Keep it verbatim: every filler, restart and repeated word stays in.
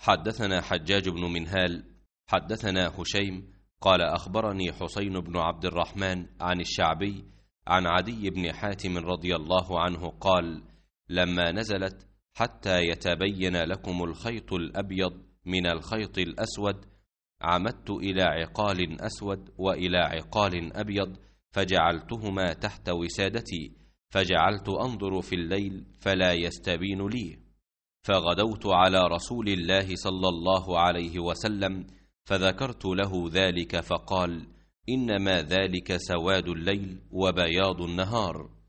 حدثنا حجاج بن منهال حدثنا هشيم قال أخبرني حسين بن عبد الرحمن عن الشعبي عن عدي بن حاتم رضي الله عنه قال: لما نزلت حتى يتبين لكم الخيط الأبيض من الخيط الأسود عمدت إلى عقال أسود وإلى عقال أبيض فجعلتهما تحت وسادتي، فجعلت أنظر في الليل فلا يستبين لي، فغدوت على رسول الله صلى الله عليه وسلم فذكرت له ذلك فقال: إنما ذلك سواد الليل وبياض النهار.